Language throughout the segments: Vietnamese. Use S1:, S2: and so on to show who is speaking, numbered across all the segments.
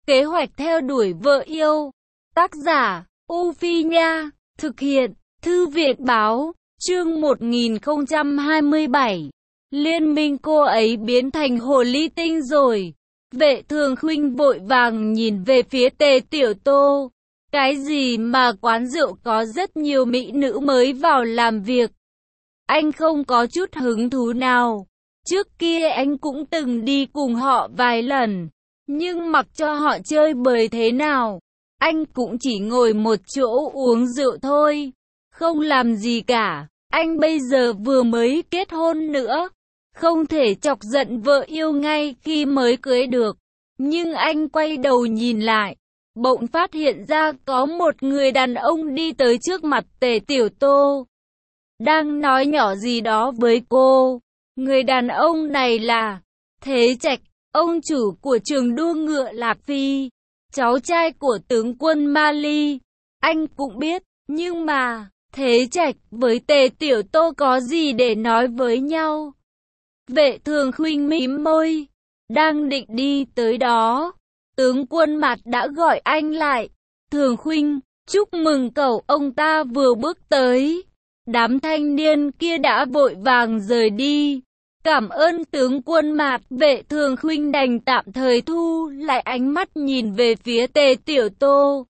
S1: Kế hoạch theo đuổi vợ yêu. Tác giả, U Phi Nha. Thực hiện, Thư viện Báo. Chương 1027. Liên minh cô ấy biến thành hồ ly tinh rồi. Vệ Thường Khuynh vội vàng nhìn về phía Tề Tiểu Tô. Cái gì mà quán rượu có rất nhiều mỹ nữ mới vào làm việc? Anh không có chút hứng thú nào. Trước kia anh cũng từng đi cùng họ vài lần. Nhưng mặc cho họ chơi bời thế nào, anh cũng chỉ ngồi một chỗ uống rượu thôi. Không làm gì cả. Anh bây giờ vừa mới kết hôn nữa. Không thể chọc giận vợ yêu ngay khi mới cưới được. Nhưng anh quay đầu nhìn lại, bỗng phát hiện ra có một người đàn ông đi tới trước mặt Tề Tiểu Tô, đang nói nhỏ gì đó với cô. Người đàn ông này là Thế Trạch, ông chủ của trường đua ngựa Lạc Phi, cháu trai của tướng quân Mali. Anh cũng biết, nhưng mà Thế Trạch với Tề Tiểu Tô có gì để nói với nhau? Vệ Thường Khuynh mím môi, đang định đi tới đó, tướng quân Mạt đã gọi anh lại. Thường Khuynh, chúc mừng cậu. Ông ta vừa bước tới, đám thanh niên kia đã vội vàng rời đi. Cảm ơn tướng quân Mạt. Vệ Thường Khuynh đành tạm thời thu lại ánh mắt, nhìn về phía Tề Tiểu Tô.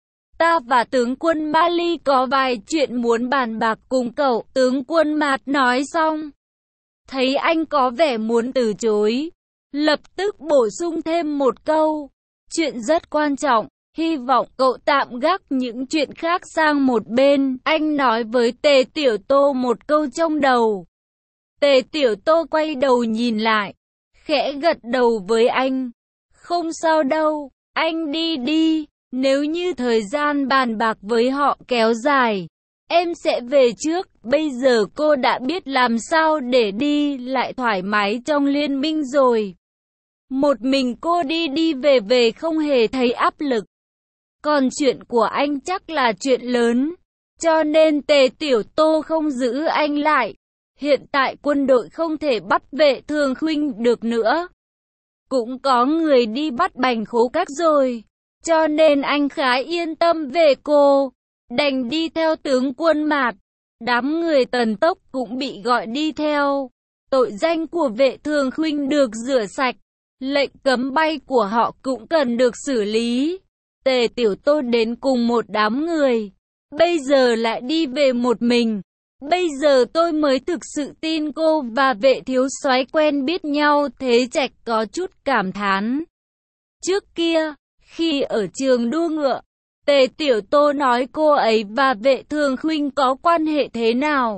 S1: Ta và tướng quân Mali có vài chuyện muốn bàn bạc cùng cậu. Tướng quân Mạt nói xong, thấy anh có vẻ muốn từ chối, lập tức bổ sung thêm một câu. Chuyện rất quan trọng, hy vọng cậu tạm gác những chuyện khác sang một bên. Anh nói với Tề Tiểu Tô một câu trong đầu. Tề Tiểu Tô quay đầu nhìn lại, khẽ gật đầu với anh. Không sao đâu, anh đi đi. Nếu như thời gian bàn bạc với họ kéo dài, em sẽ về trước. Bây giờ cô đã biết làm sao để đi lại thoải mái trong liên minh rồi. Một mình cô đi về về không hề thấy áp lực. Còn chuyện của anh chắc là chuyện lớn, cho nên Tề Tiểu Tô không giữ anh lại. Hiện tại quân đội không thể bắt Vệ Thường Khuynh được nữa. Cũng có người đi bắt Bành Khố Các rồi, cho nên anh khá yên tâm về cô. Đành đi theo tướng quân Mạt. Đám người Tần Tốc cũng bị gọi đi theo. Tội danh của Vệ Thường Khuynh được rửa sạch, lệnh cấm bay của họ cũng cần được xử lý. Tề Tiểu Tô đến cùng một đám người, bây giờ lại đi về một mình. Bây giờ tôi mới thực sự tin cô và Vệ thiếu soái quen biết nhau. Thế Trạch có chút cảm thán. Trước kia, khi ở trường đua ngựa, Tề Tiểu Tô nói cô ấy và Vệ Thường Khuynh có quan hệ thế nào.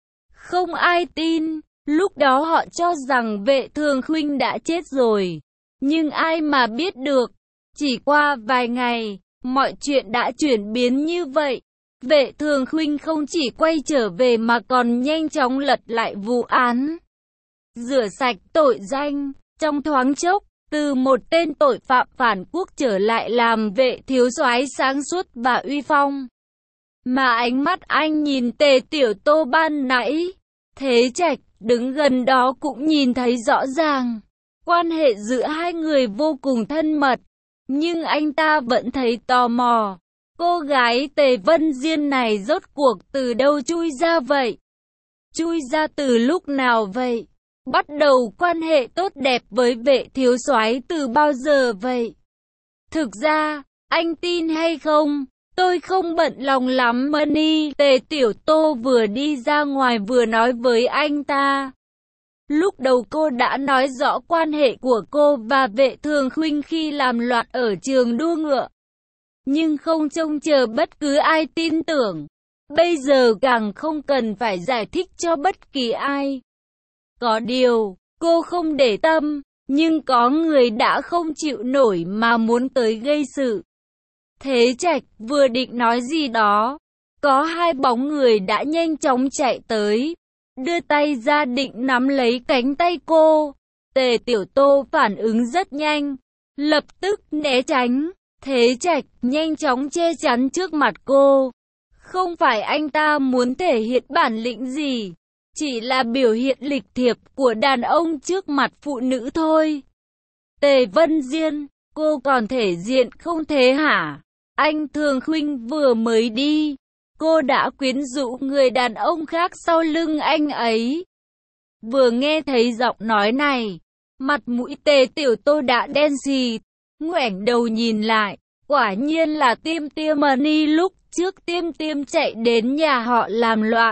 S1: Không ai tin. Lúc đó họ cho rằng Vệ Thường Khuynh đã chết rồi. Nhưng ai mà biết được, chỉ qua vài ngày, mọi chuyện đã chuyển biến như vậy. Vệ Thường Khuynh không chỉ quay trở về mà còn nhanh chóng lật lại vụ án, rửa sạch tội danh. Trong thoáng chốc, từ một tên tội phạm phản quốc trở lại làm Vệ thiếu soái sáng suốt và uy phong. Mà ánh mắt anh nhìn Tề Tiểu Tô ban nãy, Thế Trạch đứng gần đó cũng nhìn thấy rõ ràng. Quan hệ giữa hai người vô cùng thân mật, nhưng anh ta vẫn thấy tò mò. Cô gái Tề Vân Diên này rốt cuộc từ đâu chui ra vậy? Chui ra từ lúc nào vậy? Bắt đầu quan hệ tốt đẹp với Vệ thiếu soái từ bao giờ vậy? Thực ra, anh tin hay không, tôi không bận lòng lắm Money. Tề Tiểu Tô vừa đi ra ngoài vừa nói với anh ta. Lúc đầu cô đã nói rõ quan hệ của cô và Vệ Thường Khuynh khi làm loạn ở trường đua ngựa, nhưng không trông chờ bất cứ ai tin tưởng. Bây giờ càng không cần phải giải thích cho bất kỳ ai. Có điều, cô không để tâm, nhưng có người đã không chịu nổi mà muốn tới gây sự. Thế Trạch vừa định nói gì đó, có hai bóng người đã nhanh chóng chạy tới, đưa tay ra định nắm lấy cánh tay cô. Tề Tiểu Tô phản ứng rất nhanh, lập tức né tránh. Thế Trạch nhanh chóng che chắn trước mặt cô. Không phải anh ta muốn thể hiện bản lĩnh gì, chỉ là biểu hiện lịch thiệp của đàn ông trước mặt phụ nữ thôi. Tề Vân Diên, Cô còn thể diện không thế hả? Anh Thường Khuynh vừa mới đi, cô đã quyến rũ người đàn ông khác sau lưng anh ấy. Vừa nghe thấy giọng nói này, mặt mũi Tề Tiểu Tô đã đen xì, ngoảnh đầu nhìn lại, quả nhiên là Tiêm Tiêm Money. Lúc trước Tiêm Tiêm chạy đến nhà họ làm loạn,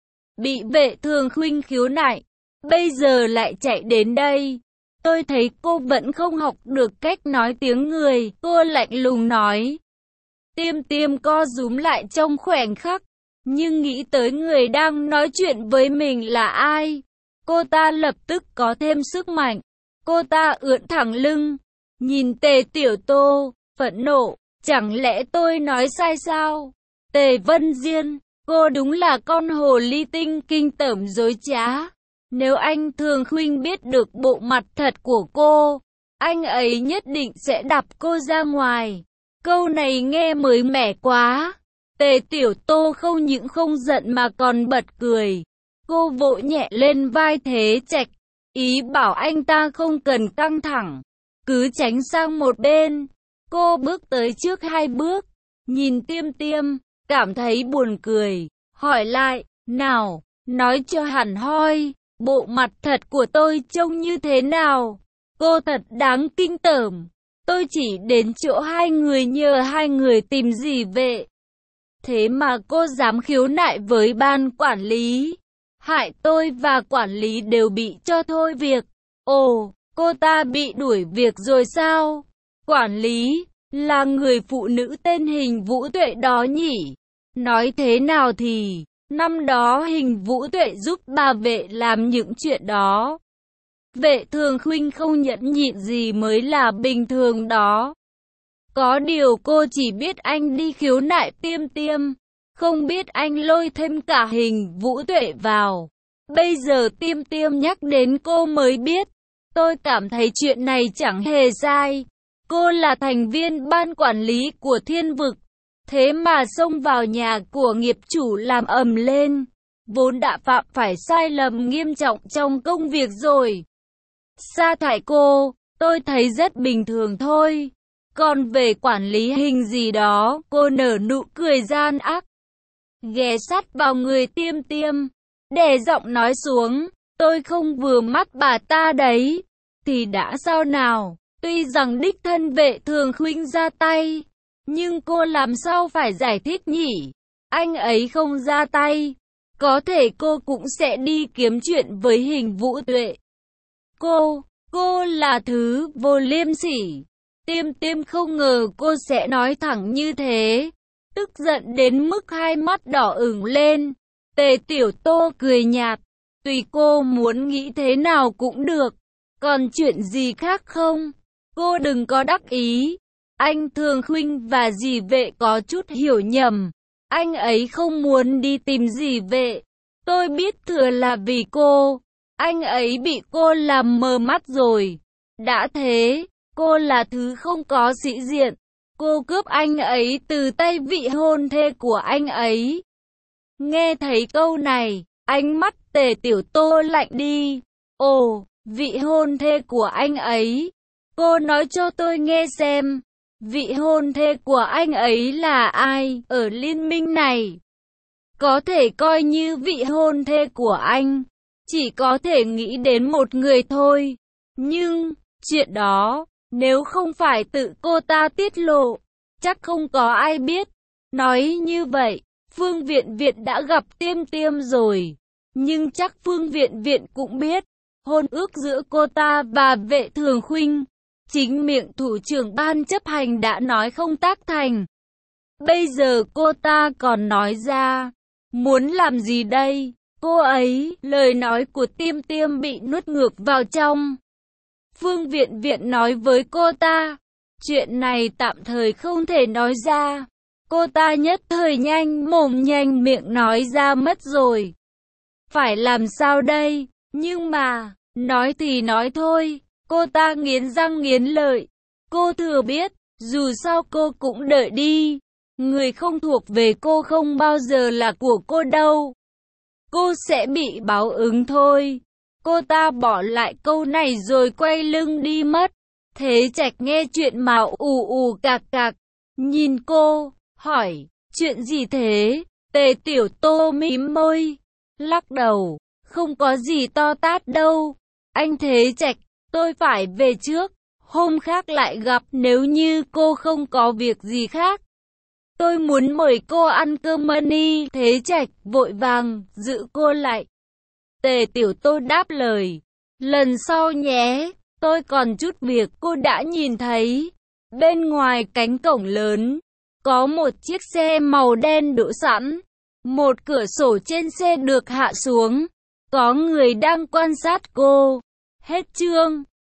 S1: bị Vệ Thường Khuynh khiếu nại, bây giờ lại chạy đến đây. Tôi thấy cô vẫn không học được cách nói tiếng người, cô lạnh lùng nói. Tiêm Tiêm co rúm lại trong khoảnh khắc, nhưng nghĩ tới người đang nói chuyện với mình là ai, cô ta lập tức có thêm sức mạnh. Cô ta ưỡn thẳng lưng, nhìn Tề Tiểu Tô, phẫn nộ, chẳng lẽ tôi nói sai sao? Tề Vân Diên, cô đúng là con hồ ly tinh kinh tởm dối trá. Nếu anh Thường Khuynh biết được bộ mặt thật của cô, anh ấy nhất định sẽ đập cô ra ngoài. Câu này nghe mới mẻ quá. Tề Tiểu Tô không những không giận mà còn bật cười. Cô vỗ nhẹ lên vai Thế Trạch, ý bảo anh ta không cần căng thẳng, cứ tránh sang một bên. Cô bước tới trước 2 bước, nhìn Tiêm Tiêm, cảm thấy buồn cười, hỏi lại, nào, nói cho hẳn hoi, bộ mặt thật của tôi trông như thế nào? Cô thật đáng kinh tởm. Tôi chỉ đến chỗ hai người nhờ hai người tìm gì Vệ. Thế mà cô dám khiếu nại với ban quản lý. Hại tôi và quản lý đều bị cho thôi việc. Ồ, cô ta bị đuổi việc rồi sao? Quản lý, là người phụ nữ tên Hình Vũ Tuệ đó nhỉ? Nói thế nào thì, năm đó Hình Vũ Tuệ giúp bà Vệ làm những chuyện đó. Vệ Thường Khuynh không nhẫn nhịn gì mới là bình thường đó. Có điều cô chỉ biết anh đi khiếu nại Tiêm Tiêm, không biết anh lôi thêm cả Hình Vũ Tuệ vào. Bây giờ Tiêm Tiêm nhắc đến cô mới biết. Tôi cảm thấy chuyện này chẳng hề sai. Cô là thành viên ban quản lý của Thiên Vực, thế mà xông vào nhà của nghiệp chủ làm ầm lên, vốn đã phạm phải sai lầm nghiêm trọng trong công việc rồi. Sa thải cô, tôi thấy rất bình thường thôi. Còn về quản lý Hình gì đó, cô nở nụ cười gian ác, ghé sát vào người Tiêm Tiêm, đè giọng nói xuống, tôi không vừa mắt bà ta đấy. Thì đã sao nào, tuy rằng đích thân Vệ Thường Khuynh ra tay, nhưng cô làm sao phải giải thích nhỉ? Anh ấy không ra tay, có thể cô cũng sẽ đi kiếm chuyện với Hình Vũ Tuệ. Cô là thứ vô liêm sỉ. Tiêm Tiêm không ngờ cô sẽ nói thẳng như thế, tức giận đến mức hai mắt đỏ ửng lên. Tề Tiểu Tô cười nhạt, tùy cô muốn nghĩ thế nào cũng được, còn chuyện gì khác không? Cô đừng có đắc ý. Anh Thường Khuynh và dì Vệ có chút hiểu nhầm, anh ấy không muốn đi tìm dì Vệ. Tôi biết thừa là vì cô, anh ấy bị cô làm mờ mắt rồi. Đã thế, cô là thứ không có sĩ diện, cô cướp anh ấy từ tay vị hôn thê của anh ấy. Nghe thấy câu này, ánh mắt Tề Tiểu Tô lạnh đi. Ồ, vị hôn thê của anh ấy. Cô nói cho tôi nghe xem, vị hôn thê của anh ấy là ai ở liên minh này? Có thể coi như vị hôn thê của anh, chỉ có thể nghĩ đến một người thôi. Nhưng, chuyện đó, nếu không phải tự cô ta tiết lộ, chắc không có ai biết. Nói như vậy, Phương Viện Viện đã gặp Tiêm Tiêm rồi. Nhưng chắc Phương Viện Viện cũng biết, hôn ước giữa cô ta và Vệ Thường Khuynh, chính miệng thủ trưởng ban chấp hành đã nói không tác thành. Bây giờ cô ta còn nói ra, muốn làm gì đây? Cô ấy, lời nói của Tiêm Tiêm bị nuốt ngược vào trong. Phương Viện Viện nói với cô ta, chuyện này tạm thời không thể nói ra. Cô ta nhất thời nhanh mồm nhanh miệng nói ra mất rồi. Phải làm sao đây? Nhưng mà, nói thì nói thôi. Cô ta nghiến răng nghiến lợi. Cô thừa biết, dù sao cô cũng đợi đi. Người không thuộc về cô không bao giờ là của cô đâu. Cô sẽ bị báo ứng thôi. Cô ta bỏ lại câu này rồi quay lưng đi mất. Thế Trạch nghe chuyện mà ù ù cạc cạc, nhìn cô, hỏi, chuyện gì thế? Tề Tiểu Tô mím môi, lắc đầu, không có gì to tát đâu. Anh Thế Trạch, tôi phải về trước, hôm khác lại gặp, nếu như cô không có việc gì khác. Tôi muốn mời cô ăn cơm money. Thế Trạch vội vàng giữ cô lại. Tề Tiểu Tô đáp lời, lần sau nhé, tôi còn chút việc. Cô đã nhìn thấy, bên ngoài cánh cổng lớn, có một chiếc xe màu đen đỗ sẵn. Một cửa sổ trên xe được hạ xuống, có người đang quan sát cô. Hết chương.